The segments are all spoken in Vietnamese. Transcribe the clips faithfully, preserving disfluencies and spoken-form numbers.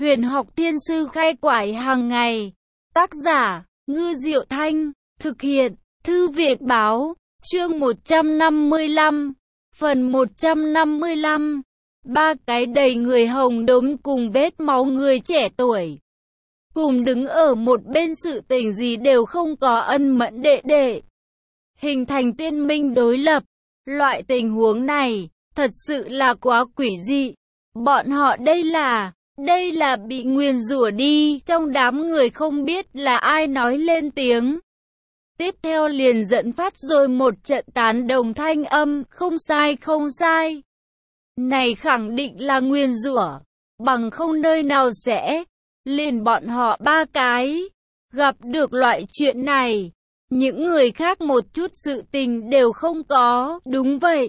Huyền học thiên sư khai quải hàng ngày. Tác giả, Ngư Diệu Thanh. Thực hiện, Thư viện báo. Chương một trăm năm mươi lăm. Phần một trăm năm mươi lăm. Ba cái đầy người hồng đốm cùng vết máu người trẻ tuổi. Cùng đứng ở một bên, sự tình gì đều không có, ân mẫn đệ đệ. Hình thành tiên minh đối lập. Loại tình huống này, thật sự là quá quỷ dị. Bọn họ đây là... Đây là bị nguyền rủa đi. Trong đám người không biết là ai nói lên tiếng. Tiếp theo liền dẫn phát rồi một trận tán đồng thanh âm. Không sai, không sai. Này khẳng định là nguyền rủa. Bằng không nơi nào sẽ. Liền bọn họ ba cái. Gặp được loại chuyện này. Những người khác một chút sự tình đều không có. Đúng vậy.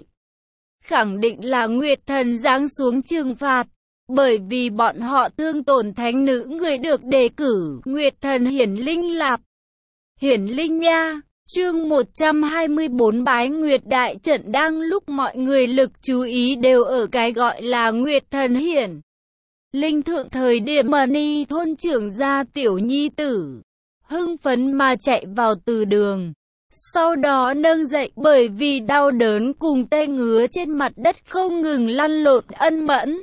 Khẳng định là Nguyệt Thần giáng xuống trừng phạt. Bởi vì bọn họ thương tổn thánh nữ người được đề cử, Nguyệt Thần Hiển Linh Lạp. Hiển Linh nha, chương một trăm hai mươi tư bái Nguyệt Đại Trận. Đang lúc mọi người lực chú ý đều ở cái gọi là Nguyệt Thần Hiển Linh thượng thời điểm, Mani thôn trưởng gia tiểu nhi tử, hưng phấn mà chạy vào từ đường. Sau đó nâng dậy bởi vì đau đớn cùng tê ngứa trên mặt đất không ngừng lăn lộn. Ân Mẫn.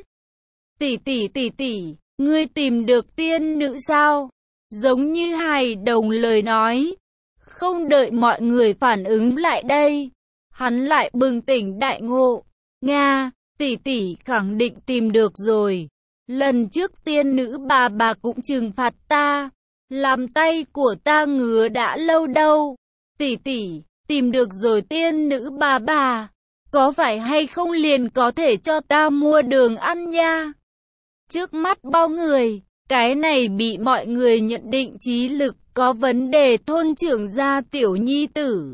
Tỷ tỷ tỷ tỷ, ngươi tìm được tiên nữ sao? Giống như hài đồng lời nói. Không đợi mọi người phản ứng lại đây, hắn lại bừng tỉnh đại ngộ. Nga, tỷ tỷ khẳng định tìm được rồi. Lần trước tiên nữ bà bà cũng trừng phạt ta, làm tay của ta ngứa đã lâu đâu. Tỷ tỷ, tìm được rồi tiên nữ bà bà. Có phải hay không liền có thể cho ta mua đường ăn nha? Trước mắt bao người, cái này bị mọi người nhận định trí lực có vấn đề thôn trưởng gia tiểu nhi tử.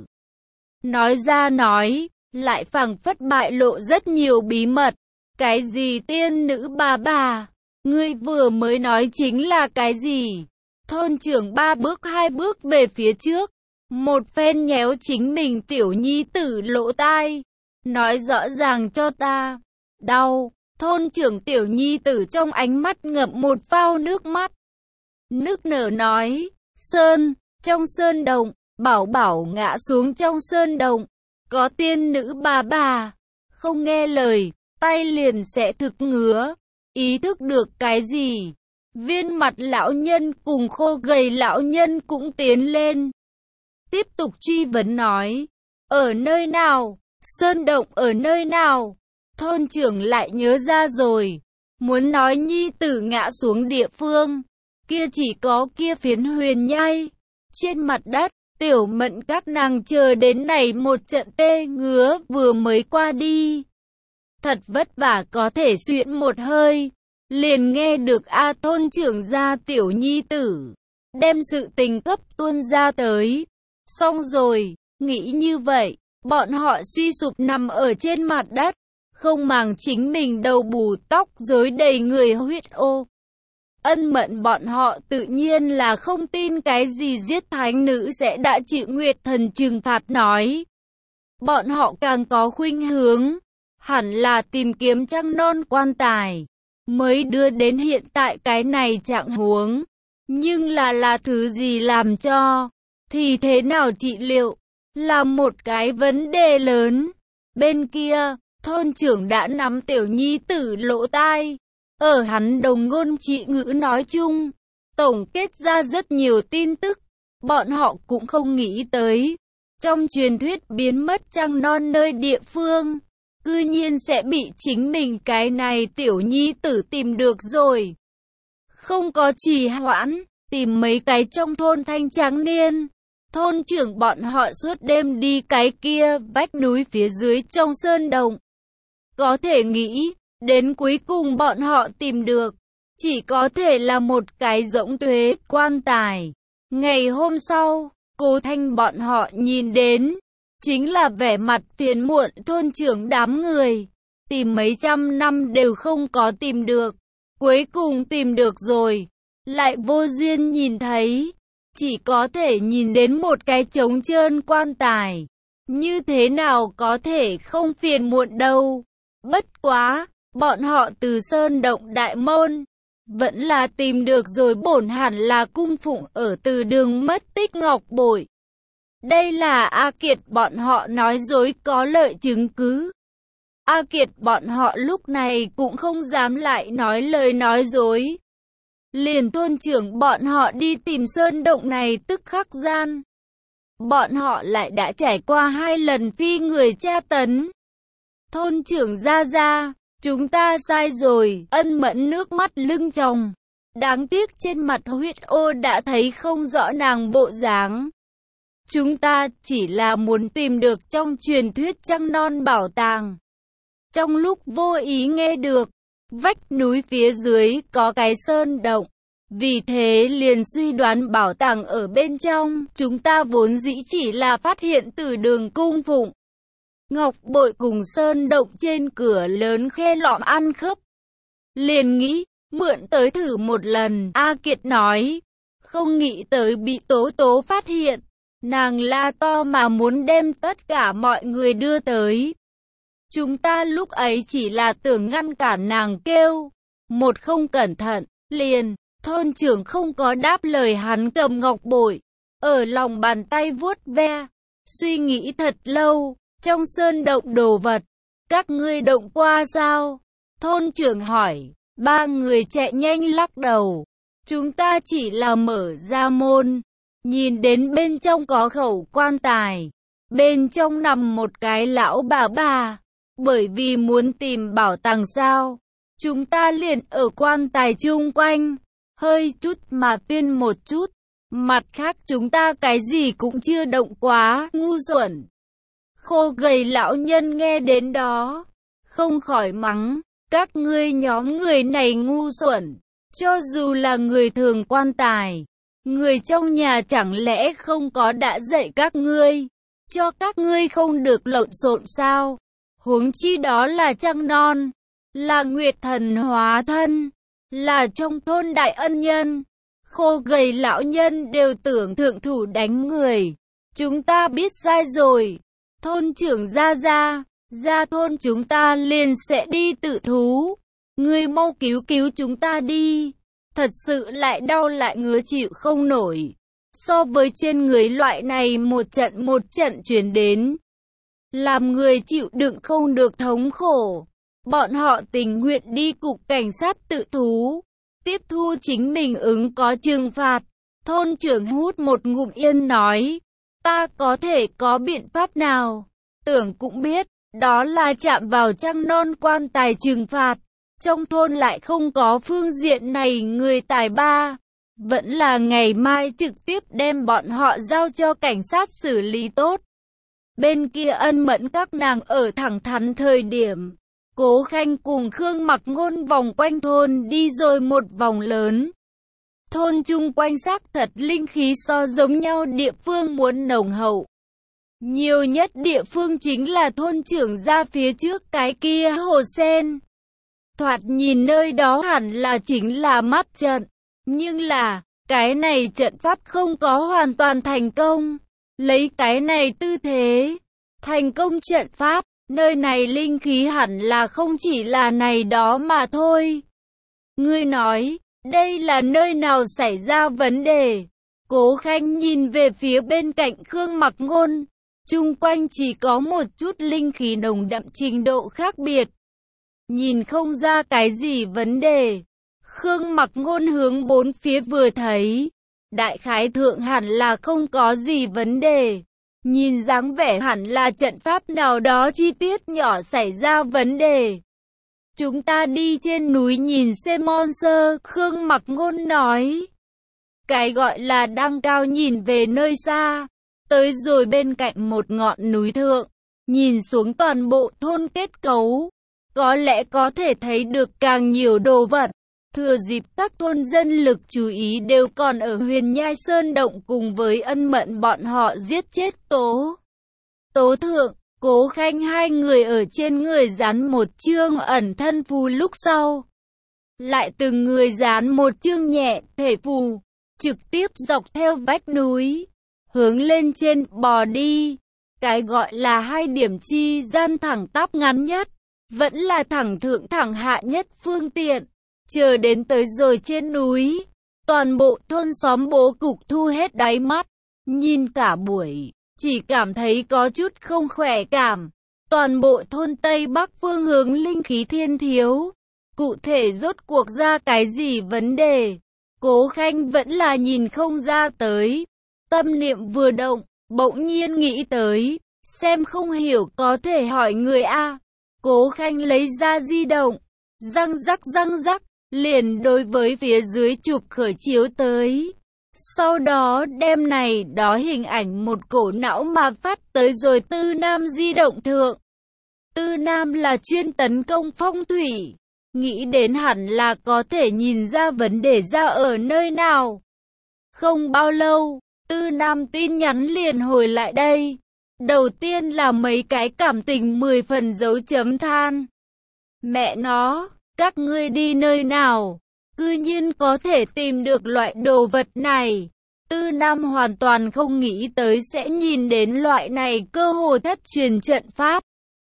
Nói ra nói, lại phảng phất bại lộ rất nhiều bí mật. Cái gì tiên nữ bà bà? Ngươi vừa mới nói chính là cái gì? Thôn trưởng ba bước hai bước về phía trước, một phen nhéo chính mình tiểu nhi tử lỗ tai. Nói rõ ràng cho ta. Đau. Thôn trưởng tiểu nhi tử trong ánh mắt ngập một phao nước mắt. Nước nở nói, Sơn, trong sơn động, bảo bảo ngã xuống trong sơn động. Có tiên nữ bà bà, không nghe lời, tay liền sẽ thực ngứa. Ý thức được cái gì? Viên mặt lão nhân cùng khô gầy lão nhân cũng tiến lên. Tiếp tục truy vấn nói, ở nơi nào? Sơn động ở nơi nào? Thôn trưởng lại nhớ ra rồi, muốn nói nhi tử ngã xuống địa phương, kia chỉ có kia phiến huyền nhai. Trên mặt đất, tiểu mẫn các nàng chờ đến này một trận tê ngứa vừa mới qua đi. Thật vất vả có thể xuyễn một hơi, liền nghe được A thôn trưởng gia tiểu nhi tử, đem sự tình cấp tuôn ra tới. Xong rồi, nghĩ như vậy, bọn họ suy sụp nằm ở trên mặt đất. Không màng chính mình đầu bù tóc rối đầy người huyết ô. Ân Mẫn bọn họ tự nhiên là không tin cái gì giết thánh nữ sẽ đã chịu Nguyệt Thần trừng phạt nói. Bọn họ càng có khuynh hướng, hẳn là tìm kiếm trăng non quan tài, mới đưa đến hiện tại cái này trạng huống. Nhưng là là thứ gì làm cho, thì thế nào trị liệu, là một cái vấn đề lớn. Bên kia, thôn trưởng đã nắm tiểu nhi tử lỗ tai. Ở hắn đồng ngôn trị ngữ nói chung, tổng kết ra rất nhiều tin tức. Bọn họ cũng không nghĩ tới, trong truyền thuyết biến mất trăng non nơi địa phương, cư nhiên sẽ bị chính mình cái này tiểu nhi tử tìm được rồi. Không có trì hoãn, tìm mấy cái trong thôn thanh tráng niên. Thôn trưởng bọn họ suốt đêm đi cái kia vách núi phía dưới trong sơn động. Có thể nghĩ, đến cuối cùng bọn họ tìm được, chỉ có thể là một cái rỗng tuế quan tài. Ngày hôm sau, Cố Thanh bọn họ nhìn đến, chính là vẻ mặt phiền muộn thôn trưởng đám người. Tìm mấy trăm năm đều không có tìm được, cuối cùng tìm được rồi, lại vô duyên nhìn thấy. Chỉ có thể nhìn đến một cái trống trơn quan tài. Như thế nào có thể không phiền muộn đâu. Bất quá, bọn họ từ sơn động đại môn, Vẫn là tìm được rồi, bổn hẳn là cung phụng ở từ đường mất tích ngọc bội. Đây là A Kiệt bọn họ nói dối có lợi chứng cứ. A Kiệt bọn họ lúc này cũng không dám lại nói lời nói dối. Liền thôn trưởng bọn họ đi tìm sơn động này tức khắc gian. Bọn họ lại đã trải qua hai lần phi người tra tấn. Thôn trưởng ra ra, chúng ta sai rồi, Ân Mẫn nước mắt lưng tròng. Đáng tiếc trên mặt huyết ô đã thấy không rõ nàng bộ dáng. Chúng ta chỉ là muốn tìm được trong truyền thuyết trăng non bảo tàng. Trong lúc vô ý nghe được, vách núi phía dưới có cái sơn động. Vì thế liền suy đoán bảo tàng ở bên trong. Chúng ta vốn dĩ chỉ là phát hiện từ đường cung phụng ngọc bội cùng sơn động trên cửa lớn khe lõm ăn khớp. Liền nghĩ, mượn tới thử một lần. A Kiệt nói, không nghĩ tới bị Tố Tố phát hiện. Nàng la to mà muốn đem tất cả mọi người đưa tới. Chúng ta lúc ấy chỉ là tưởng ngăn cản nàng kêu. Một không cẩn thận, liền, thôn trưởng không có đáp lời, hắn cầm ngọc bội, ở lòng bàn tay vuốt ve, suy nghĩ thật lâu, trong sơn động đồ vật, các ngươi động qua sao? Thôn trưởng hỏi, ba người chạy nhanh lắc đầu, chúng ta chỉ là mở ra môn, nhìn đến bên trong có khẩu quan tài, bên trong nằm một cái lão bà bà, bởi vì muốn tìm bảo tàng sao, chúng ta liền ở quan tài chung quanh, hơi chút mà tuyên một chút, mặt khác chúng ta cái gì cũng chưa động quá, ngu xuẩn. Khô gầy lão nhân nghe đến đó, không khỏi mắng, các ngươi nhóm người này ngu xuẩn, cho dù là người thường quan tài, người trong nhà chẳng lẽ không có đã dạy các ngươi, cho các ngươi không được lộn xộn sao, huống chi đó là trăng non, là nguyệt thần hóa thân, là trong thôn đại ân nhân. Khô gầy lão nhân đều tưởng thượng thủ đánh người, chúng ta biết sai rồi. Thôn trưởng ra ra, ra thôn chúng ta liền sẽ đi tự thú. Ngươi mau cứu cứu chúng ta đi. Thật sự lại đau lại ngứa chịu không nổi. So với trên người loại này một trận một trận chuyển đến, làm người chịu đựng không được thống khổ. Bọn họ tình nguyện đi cục cảnh sát tự thú, tiếp thu chính mình ứng có trừng phạt. Thôn trưởng hút một ngụm yên nói, ta có thể có biện pháp nào? Tưởng cũng biết, đó là chạm vào trăng non quan tài trừng phạt. Trong thôn lại không có phương diện này người tài ba. Vẫn là ngày mai trực tiếp đem bọn họ giao cho cảnh sát xử lý tốt. Bên kia Ân Mẫn các nàng ở thẳng thắn thời điểm, Cố Khanh cùng Khương Mặc Ngôn vòng quanh thôn đi rồi một vòng lớn. Thôn chung quanh xác thật linh khí so giống nhau địa phương muốn nồng hậu. Nhiều nhất địa phương chính là thôn trưởng ra phía trước cái kia hồ sen. Thoạt nhìn nơi đó hẳn là chính là mắt trận. Nhưng là, cái này trận pháp không có hoàn toàn thành công. Lấy cái này tư thế, thành công trận pháp, nơi này linh khí hẳn là không chỉ là này đó mà thôi. Ngươi nói, đây là nơi nào xảy ra vấn đề? Cố Khanh nhìn về phía bên cạnh Khương Mặc Ngôn. Chung quanh chỉ có một chút linh khí nồng đậm trình độ khác biệt. Nhìn không ra cái gì vấn đề. Khương Mặc Ngôn hướng bốn phía vừa thấy. Đại khái thượng hẳn là không có gì vấn đề. Nhìn dáng vẻ hẳn là trận pháp nào đó chi tiết nhỏ xảy ra vấn đề. Chúng ta đi trên núi nhìn xem monster, Khương Mặc Ngôn nói. Cái gọi là đăng cao nhìn về nơi xa. Tới rồi bên cạnh một ngọn núi thượng, nhìn xuống toàn bộ thôn kết cấu, có lẽ có thể thấy được càng nhiều đồ vật. Thừa dịp các thôn dân lực chú ý đều còn ở Huyền Nhai Sơn Động cùng với Ân Mẫn bọn họ giết chết Tố. Tố Thượng, Cố Khanh hai người ở trên người dán một chương ẩn thân phù lúc sau. Lại từng người dán một chương nhẹ thể phù, trực tiếp dọc theo vách núi. Hướng lên trên bò đi. Cái gọi là hai điểm chi gian thẳng tắp ngắn nhất, vẫn là thẳng thượng thẳng hạ nhất phương tiện. Chờ đến tới rồi trên núi, toàn bộ thôn xóm bố cục thu hết đáy mắt, nhìn cả buổi, chỉ cảm thấy có chút không khỏe cảm. Toàn bộ thôn Tây Bắc phương hướng linh khí thiên thiếu. Cụ thể rốt cuộc ra cái gì vấn đề? Cố Khanh vẫn là nhìn không ra tới. Tâm niệm vừa động, bỗng nhiên nghĩ tới, xem không hiểu có thể hỏi người A. Cố Khanh lấy ra di động, răng rắc răng rắc, liền đối với phía dưới chụp khởi chiếu tới. Sau đó đem này đó hình ảnh một cổ não mà phát tới rồi Tư Nam di động thượng. Tư Nam là chuyên tấn công phong thủy, nghĩ đến hẳn là có thể nhìn ra vấn đề ra ở nơi nào. Không bao lâu, Tư Nam tin nhắn liền hồi lại đây. Đầu tiên là mấy cái cảm tình mười phần dấu chấm than. Mẹ nó, các ngươi đi nơi nào? Cư nhiên có thể tìm được loại đồ vật này. Tư Nam hoàn toàn không nghĩ tới sẽ nhìn đến loại này cơ hồ thất truyền trận pháp.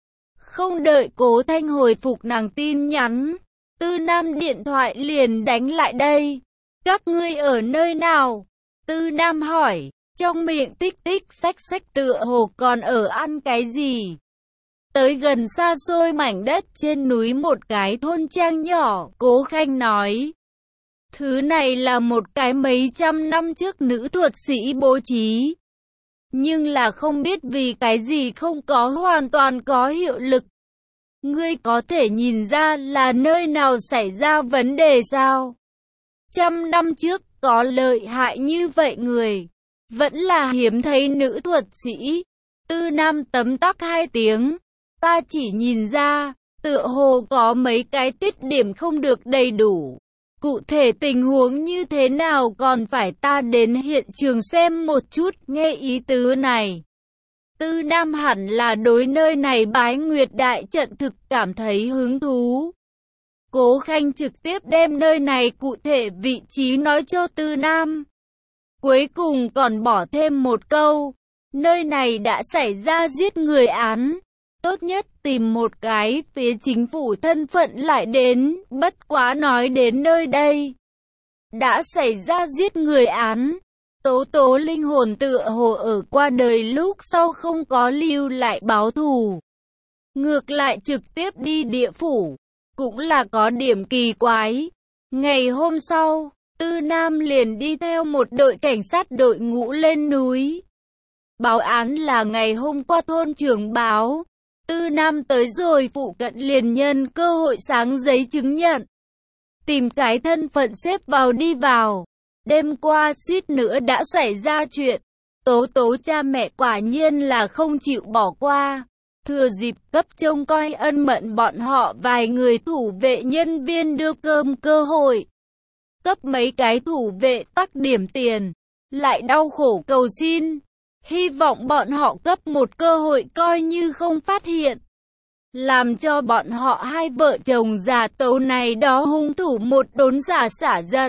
Không đợi Cố Thanh hồi phục nàng tin nhắn, Tư Nam điện thoại liền đánh lại đây. Các ngươi ở nơi nào? Tư Nam hỏi, trong miệng tích tích xách xách tựa hồ còn ở ăn cái gì? Tới gần xa xôi mảnh đất trên núi một cái thôn trang nhỏ, Cố Khanh nói. Thứ này là một cái mấy trăm năm trước nữ thuật sĩ bố trí. Nhưng là không biết vì cái gì không có hoàn toàn có hiệu lực. Ngươi có thể nhìn ra là nơi nào xảy ra vấn đề sao? Trăm năm trước có lợi hại như vậy người. Vẫn là hiếm thấy nữ thuật sĩ. Tư Nam tấm tắc hai tiếng. Ta chỉ nhìn ra, tựa hồ có mấy cái tiết điểm không được đầy đủ. Cụ thể tình huống như thế nào còn phải ta đến hiện trường xem một chút, nghe ý tứ này. Tư Nam hẳn là đối nơi này Bái Nguyệt Đại Trận thực cảm thấy hứng thú. Cố Khanh trực tiếp đem nơi này cụ thể vị trí nói cho Tư Nam. Cuối cùng còn bỏ thêm một câu, nơi này đã xảy ra giết người án. Tốt nhất tìm một cái phía chính phủ thân phận lại đến, bất quá nói đến nơi đây. Đã xảy ra giết người án, Tố Tố linh hồn tựa hồ ở qua đời lúc sau không có lưu lại báo thù. Ngược lại trực tiếp đi địa phủ, cũng là có điểm kỳ quái. Ngày hôm sau, Tư Nam liền đi theo một đội cảnh sát đội ngũ lên núi. Báo án là ngày hôm qua thôn trưởng báo. Tư Nam tới rồi phụ cận liền nhân cơ hội sáng giấy chứng nhận. Tìm cái thân phận xếp vào đi vào. Đêm qua suýt nữa đã xảy ra chuyện. Tố Tố cha mẹ quả nhiên là không chịu bỏ qua. Thừa dịp cấp trông coi Ân Mẫn bọn họ vài người thủ vệ nhân viên đưa cơm cơ hội. Cấp mấy cái thủ vệ tắc điểm tiền. Lại đau khổ cầu xin. Hy vọng bọn họ cấp một cơ hội coi như không phát hiện. Làm cho bọn họ hai vợ chồng già tấu này đó hung thủ một đốn giả xả giận.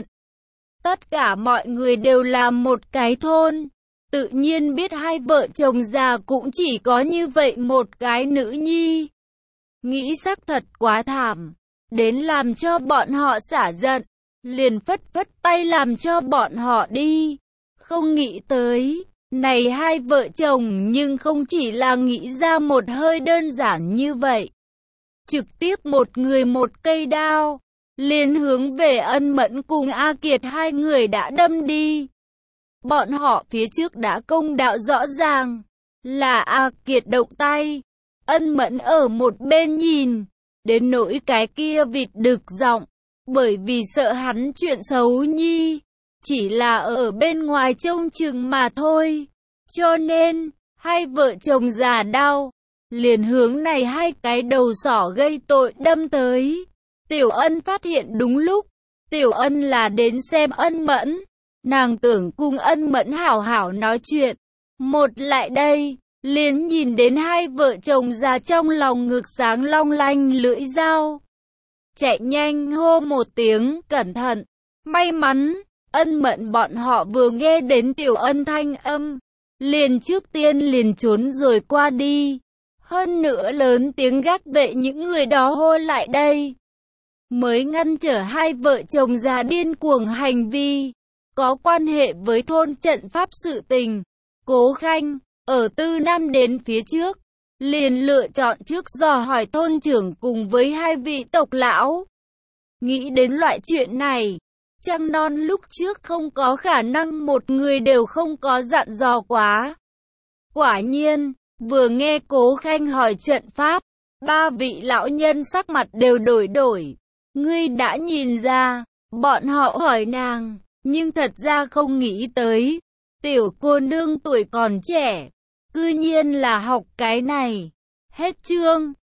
Tất cả mọi người đều là một cái thôn. Tự nhiên biết hai vợ chồng già cũng chỉ có như vậy một cái nữ nhi. Nghĩ xác thật quá thảm. Đến làm cho bọn họ xả giận. Liền phất phất tay làm cho bọn họ đi. Không nghĩ tới. Này hai vợ chồng nhưng không chỉ là nghĩ ra một hơi đơn giản như vậy. Trực tiếp một người một cây đao, liền hướng về Ân Mẫn cùng A Kiệt hai người đã đâm đi. Bọn họ phía trước đã công đạo rõ ràng, là A Kiệt động tay, Ân Mẫn ở một bên nhìn, đến nỗi cái kia vịt đực giọng, bởi vì sợ hắn chuyện xấu nhi. Chỉ là ở bên ngoài trông chừng mà thôi. Cho nên, hai vợ chồng già đau, liền hướng này hai cái đầu sỏ gây tội đâm tới. Tiểu Ân phát hiện đúng lúc. Tiểu Ân là đến xem Ân Mẫn. Nàng tưởng cùng Ân Mẫn hảo hảo nói chuyện. Một lại đây, liền nhìn đến hai vợ chồng già trong lòng ngực sáng long lanh lưỡi dao. Chạy nhanh hô một tiếng, cẩn thận. May mắn. Ân Mẫn bọn họ vừa nghe đến Tiểu Ân thanh âm, liền trước tiên liền trốn rồi qua đi. Hơn nữa lớn tiếng gác vệ những người đó hô lại đây. mới ngăn trở hai vợ chồng già điên cuồng hành vi, có quan hệ với thôn trận pháp sự tình. Cố Khanh, ở Tư Nam đến phía trước, liền lựa chọn trước dò hỏi thôn trưởng cùng với hai vị tộc lão. Nghĩ đến loại chuyện này, trăng non lúc trước không có khả năng một người đều không có dặn dò quá. Quả nhiên, vừa nghe Cố Khanh hỏi trận pháp, ba vị lão nhân sắc mặt đều đổi đổi. Ngươi đã nhìn ra, bọn họ hỏi nàng, nhưng thật ra không nghĩ tới. Tiểu cô nương tuổi còn trẻ, cư nhiên là học cái này. Hết chương.